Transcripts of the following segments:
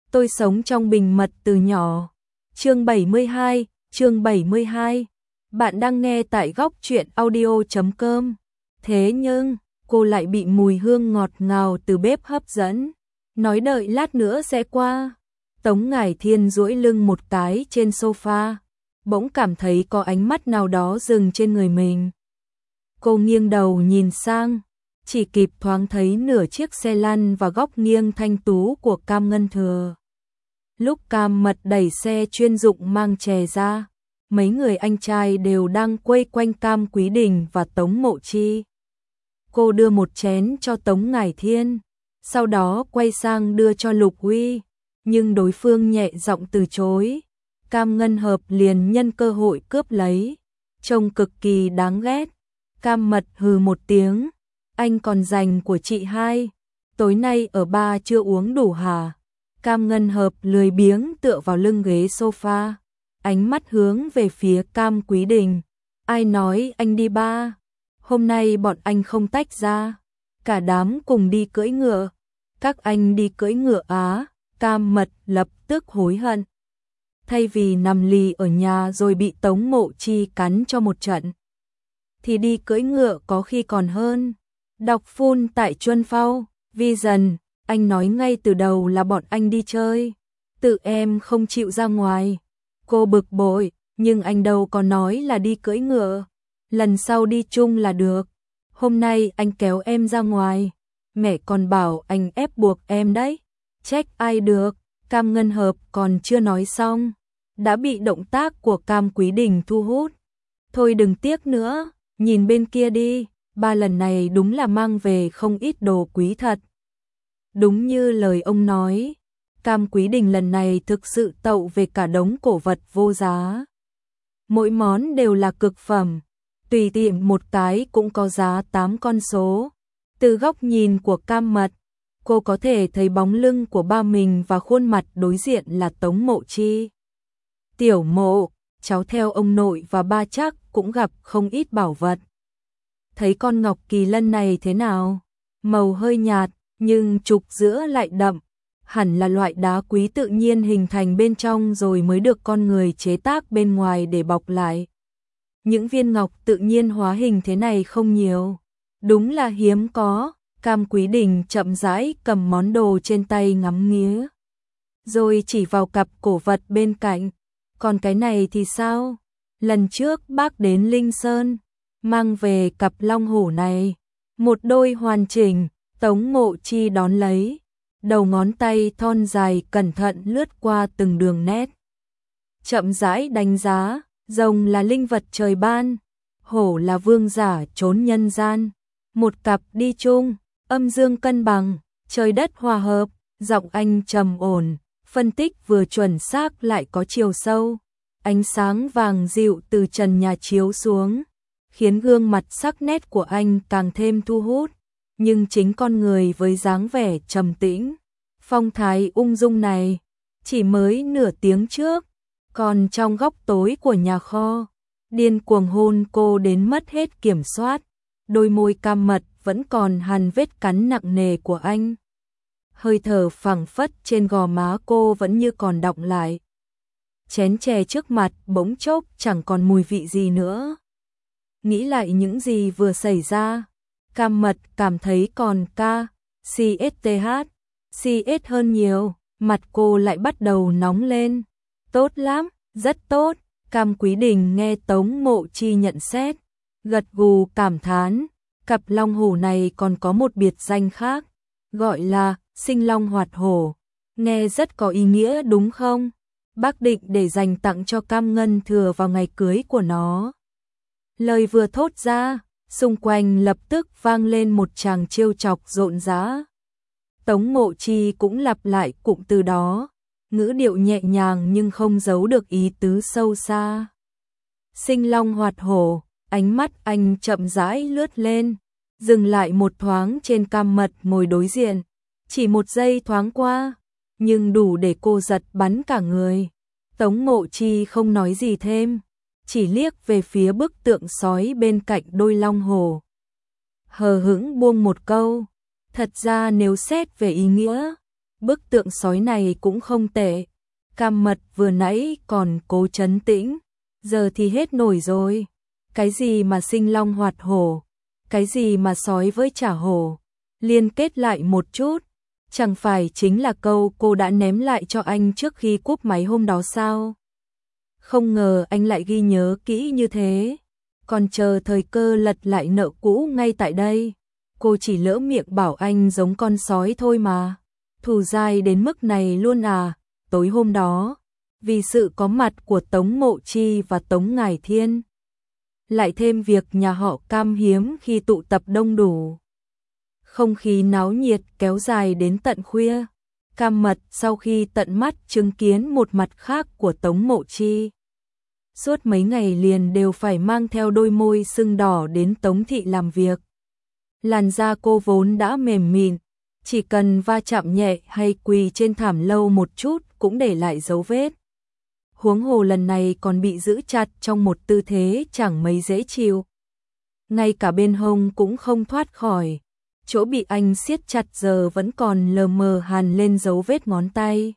Tôi sống trong bình mật từ nhỏ. Chương 72. Bạn đang nghe tại góc truyện audio.com. Thế nhưng, cô lại bị mùi hương ngọt ngào từ bếp hấp dẫn. Nói đợi lát nữa sẽ qua. Tống Ngải Thiên duỗi lưng một cái trên sofa, bỗng cảm thấy có ánh mắt nào đó dừng trên người mình. Cô nghiêng đầu nhìn sang, chỉ kịp thoáng thấy nửa chiếc xe lăn và góc nghiêng thanh tú của Cam Ngân Thừa. Lúc Cam Mật đẩy xe chuyên dụng mang chè ra, mấy người anh trai đều đang quây quanh Cam Quý Đình và Tống Mộ Chi. Cô đưa một chén cho Tống Ngải Thiên, sau đó quay sang đưa cho Lục Huy, nhưng đối phương nhẹ giọng từ chối. Cam Ngân Hợp liền nhân cơ hội cướp lấy, trông cực kỳ đáng ghét. Cam Mật hừ một tiếng, anh còn dành của chị hai, tối nay ở bar chưa uống đủ hả? Cam Ngân Hợp lười biếng tựa vào lưng ghế sofa, ánh mắt hướng về phía Cam Quý Đình. Ai nói anh đi bar? Hôm nay bọn anh không tách ra, cả đám cùng đi cưỡi ngựa. Các anh đi cưỡi ngựa á? Cam Mật lập tức hối hận. Thay vì nằm lì ở nhà rồi bị Tống Mộ Chi cắn cho một trận, thì đi cưỡi ngựa có khi còn hơn. Đọc full tại Chuân Phao, Vision, anh nói ngay từ đầu là bọn anh đi chơi, tự em không chịu ra ngoài. Cô bực bội, nhưng anh đâu có nói là đi cưỡi ngựa, lần sau đi chung là được. Hôm nay anh kéo em ra ngoài, mẹ còn bảo anh ép buộc em đấy. Trách ai được, Cam Ngân Hợp còn chưa nói xong, đã bị động tác của Cam Quý Đình thu hút. Thôi đừng tiếc nữa, nhìn bên kia đi, ba lần này đúng là mang về không ít đồ quý thật. Đúng như lời ông nói, Cam Quý Đình lần này thực sự tậu về cả đống cổ vật vô giá. Mỗi món đều là cực phẩm, tùy tiện một cái cũng có giá 8 con số. Từ góc nhìn của Cam Mật, cô có thể thấy bóng lưng của ba mình và khuôn mặt đối diện là Tống Mộ Chi. Tiểu Mộ, cháu theo ông nội và ba chắc cũng gặp không ít bảo vật. Thấy con ngọc kỳ lân này thế nào? Màu hơi nhạt, nhưng trục giữa lại đậm. Hẳn là loại đá quý tự nhiên hình thành bên trong rồi mới được con người chế tác bên ngoài để bọc lại. Những viên ngọc tự nhiên hóa hình thế này không nhiều. Đúng là hiếm có. Cam Quý Đình chậm rãi cầm món đồ trên tay ngắm nghía, rồi chỉ vào cặp cổ vật bên cạnh. Còn cái này thì sao? Lần trước bác đến Linh Sơn, mang về cặp long hổ này, một đôi hoàn chỉnh. Tống Mộ Chi đón lấy, đầu ngón tay thon dài cẩn thận lướt qua từng đường nét. Chậm rãi đánh giá, rồng là linh vật trời ban, hổ là vương giả trốn nhân gian. Một cặp đi chung, âm dương cân bằng, trời đất hòa hợp. Giọng anh trầm ổn, phân tích vừa chuẩn xác lại có chiều sâu. Ánh sáng vàng dịu từ trần nhà chiếu xuống, khiến gương mặt sắc nét của anh càng thêm thu hút. Nhưng chính con người với dáng vẻ trầm tĩnh, phong thái ung dung này, chỉ mới nửa tiếng trước, còn trong góc tối của nhà kho, điên cuồng hôn cô đến mất hết kiểm soát. Đôi môi Cam Mật vẫn còn hằn vết cắn nặng nề của anh. Hơi thở phảng phất trên gò má cô vẫn như còn đọng lại. Chén chè trước mặt bỗng chốc chẳng còn mùi vị gì nữa. Nghĩ lại những gì vừa xảy ra, Cam Mật cảm thấy còn CSTH hơn nhiều. Mặt cô lại bắt đầu nóng lên. Tốt lắm, rất tốt. Cam Quý Đình nghe Tống Mộ Chi nhận xét, gật gù cảm thán. Cặp long hổ này còn có một biệt danh khác, gọi là sinh long hoạt hổ. Nghe rất có ý nghĩa đúng không? Bác định để dành tặng cho Cam Ngân Thừa vào ngày cưới của nó. Lời vừa thốt ra, xung quanh lập tức vang lên một tràng trêu chọc rộn rã. Tống Mộ Chi cũng lặp lại cụm từ đó, ngữ điệu nhẹ nhàng nhưng không giấu được ý tứ sâu xa. Sinh long hoạt hổ, ánh mắt anh chậm rãi lướt lên, dừng lại một thoáng trên Cam Mật ngồi đối diện. Chỉ một giây thoáng qua, nhưng đủ để cô giật bắn cả người. Tống Mộ Chi không nói gì thêm, chỉ liếc về phía bức tượng sói bên cạnh đôi long hổ. Hờ hững buông một câu, thật ra nếu xét về ý nghĩa, Bức tượng sói này cũng không tệ. Cam Mật vừa nãy còn cố trấn tĩnh, giờ thì hết nổi rồi. Cái gì mà sinh long hoạt hổ, cái gì mà sói với chả hổ, liên kết lại một chút, chẳng phải chính là câu cô đã ném lại cho anh trước khi cúp máy hôm đó sao? Không ngờ anh lại ghi nhớ kỹ như thế, còn chờ thời cơ lật lại nợ cũ ngay tại đây. Cô chỉ lỡ miệng bảo anh giống con sói thôi mà. Thù dai đến mức này luôn à? Tối hôm đó, vì sự có mặt của Tống Mộ Chi và Tống Ngải Thiên, lại thêm việc nhà họ Cam hiếm khi tụ tập đông đủ, không khí náo nhiệt kéo dài đến tận khuya. Cam Mật sau khi tận mắt chứng kiến một mặt khác của Tống Mộ Chi, suốt mấy ngày liền đều phải mang theo đôi môi sưng đỏ đến Tống thị làm việc. Làn da cô vốn đã mềm mịn, chỉ cần va chạm nhẹ hay quỳ trên thảm lâu một chút cũng để lại dấu vết. Huống hồ lần này còn bị giữ chặt trong một tư thế chẳng mấy dễ chịu. Ngay cả bên hông cũng không thoát khỏi, chỗ bị anh siết chặt giờ vẫn còn lờ mờ hằn lên dấu vết ngón tay.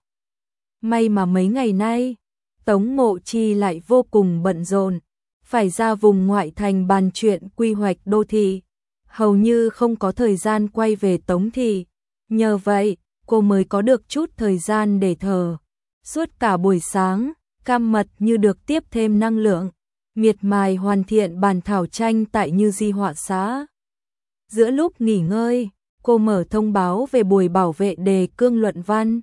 May mà mấy ngày nay, Tống Mộ Chi lại vô cùng bận rộn, phải ra vùng ngoại thành bàn chuyện quy hoạch đô thị, hầu như không có thời gian quay về Tống thị. Nhờ vậy, cô mới có được chút thời gian để thở. Suốt cả buổi sáng, Cam Mật như được tiếp thêm năng lượng, miệt mài hoàn thiện bản thảo tranh tại Như Di họa xã. Giữa lúc nghỉ ngơi, cô mở thông báo về buổi bảo vệ đề cương luận văn.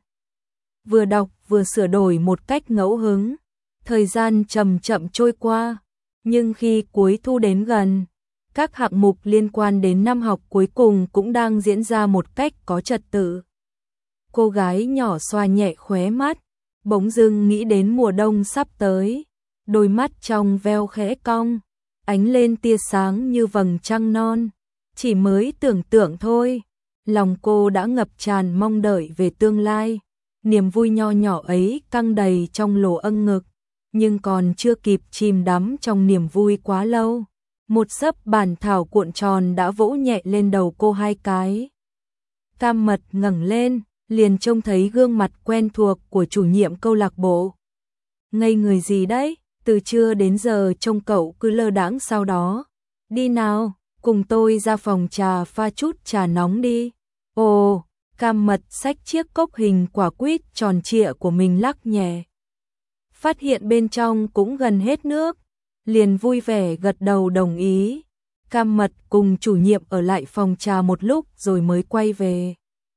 Vừa đọc vừa sửa đổi một cách ngẫu hứng, thời gian chậm chậm trôi qua, nhưng khi cuối thu đến gần, các hạng mục liên quan đến năm học cuối cùng cũng đang diễn ra một cách có trật tự. Cô gái nhỏ xoa nhẹ khóe mắt, bỗng dưng nghĩ đến mùa đông sắp tới, đôi mắt trong veo khẽ cong, ánh lên tia sáng như vầng trăng non. Chỉ mới tưởng tượng thôi, lòng cô đã ngập tràn mong đợi về tương lai. Niềm vui nho nhỏ ấy căng đầy trong lỗ âng ngực, nhưng còn chưa kịp chìm đắm trong niềm vui quá lâu, một xấp bản thảo cuộn tròn đã vỗ nhẹ lên đầu cô hai cái. Cam Mật ngẩng lên, liền trông thấy gương mặt quen thuộc của chủ nhiệm câu lạc bộ. Ngây người gì đấy, từ trưa đến giờ trông cậu cứ lơ đãng sau đó. Đi nào, cùng tôi ra phòng trà pha chút trà nóng đi. Ồ, Cam Mật xách chiếc cốc hình quả quýt tròn trịa của mình lắc nhẹ. Phát hiện bên trong cũng gần hết nước, liền vui vẻ gật đầu đồng ý. Cam Mật cùng chủ nhiệm ở lại phòng trà một lúc rồi mới quay về.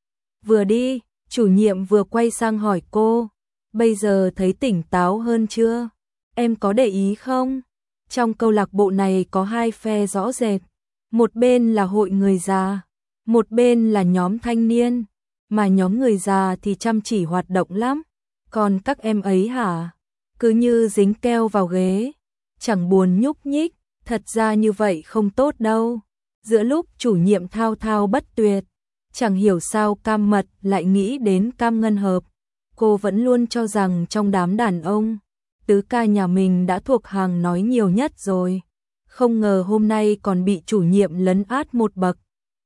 Vừa đi, chủ nhiệm vừa quay sang hỏi cô, bây giờ thấy tỉnh táo hơn chưa? Em có để ý không? Trong câu lạc bộ này có hai phe rõ rệt, một bên là hội người già, một bên là nhóm thanh niên, mà nhóm người già thì chăm chỉ hoạt động lắm, còn các em ấy hả? Cứ như dính keo vào ghế, chẳng buồn nhúc nhích, thật ra như vậy không tốt đâu. Giữa lúc chủ nhiệm thao thao bất tuyệt, chẳng hiểu sao Cam Mật lại nghĩ đến Cam Ngân Hợp. Cô vẫn luôn cho rằng trong đám đàn ông, tứ ca nhà mình đã thuộc hàng nói nhiều nhất rồi. Không ngờ hôm nay còn bị chủ nhiệm lấn át một bậc.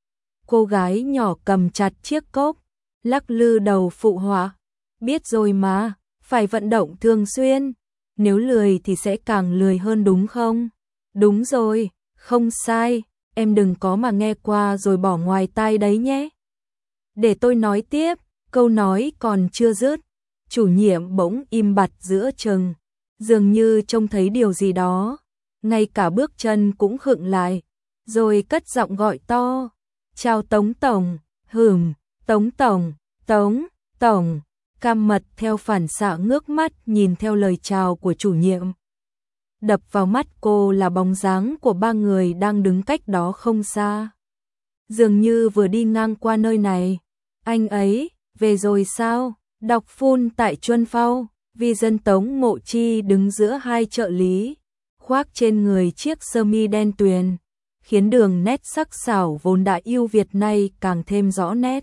Cô gái nhỏ cầm chặt chiếc cốc, lắc lư đầu phụ họa. Biết rồi mà, phải vận động thường xuyên. Nếu lười thì sẽ càng lười hơn đúng không? Đúng rồi, không sai, em đừng có mà nghe qua rồi bỏ ngoài tai đấy nhé. Để tôi nói tiếp, câu nói còn chưa dứt, chủ nhiệm bỗng im bặt giữa chừng, dường như trông thấy điều gì đó, ngay cả bước chân cũng khựng lại, rồi cất giọng gọi to, chào Tống Tổng, Tống Tổng, Tổng. Cam Mật theo phản xạ ngước mắt nhìn theo lời chào của chủ nhiệm. Đập vào mắt cô là bóng dáng của ba người đang đứng cách đó không xa. Dường như vừa đi ngang qua nơi này. Anh ấy, về rồi sao? Đọc phun tại Chuân Phao, vì dân Tống Mộ Chi đứng giữa hai trợ lý, khoác trên người chiếc sơ mi đen tuyền, khiến đường nét sắc sảo vốn đã ưu việt nay càng thêm rõ nét.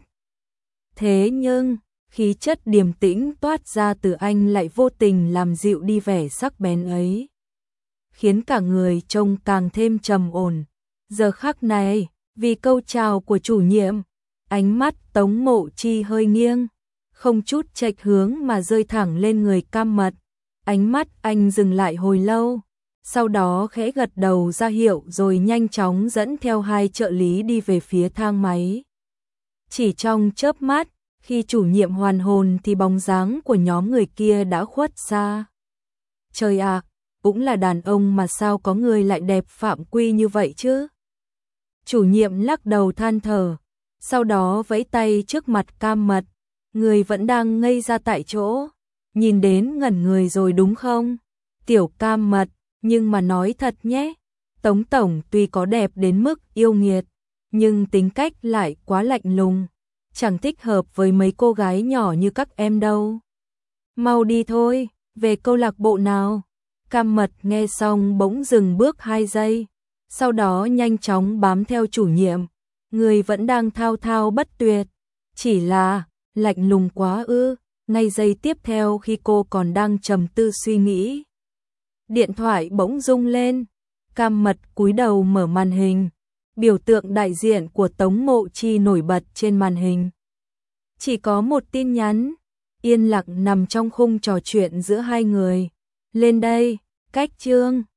Thế nhưng, khí chất điềm tĩnh toát ra từ anh lại vô tình làm dịu đi vẻ sắc bén ấy, khiến cả người trông càng thêm trầm ổn. Giờ khắc này, vì câu chào của chủ nhiệm, ánh mắt Tống Mộ Chi hơi nghiêng, không chút chệch hướng mà rơi thẳng lên người Cam Mật. Ánh mắt anh dừng lại hồi lâu, sau đó khẽ gật đầu ra hiệu rồi nhanh chóng dẫn theo hai trợ lý đi về phía thang máy. Chỉ trong chớp mắt, khi chủ nhiệm hoàn hồn thì bóng dáng của nhóm người kia đã khuất xa. Trời ạ, cũng là đàn ông mà sao có người lại đẹp phạm quy như vậy chứ? Chủ nhiệm lắc đầu than thở, sau đó vẫy tay trước mặt Cam Mật, người vẫn đang ngây ra tại chỗ, nhìn đến ngẩn người rồi đúng không? Tiểu Cam Mật, nhưng mà nói thật nhé, Tống Tổng tuy có đẹp đến mức yêu nghiệt, nhưng tính cách lại quá lạnh lùng, chẳng thích hợp với mấy cô gái nhỏ như các em đâu. Mau đi thôi, về câu lạc bộ nào? Cam Mật nghe xong bỗng dừng bước 2 giây, sau đó nhanh chóng bám theo chủ nhiệm, người vẫn đang thao thao bất tuyệt, chỉ là lạnh lùng quá ư. Ngay giây tiếp theo khi cô còn đang trầm tư suy nghĩ, điện thoại bỗng rung lên, Cam Mật cúi đầu mở màn hình, biểu tượng đại diện của Tống Ngộ Chi nổi bật trên màn hình. Chỉ có một tin nhắn, yên lặng nằm trong khung trò chuyện giữa hai người. Lên đây, cách chương.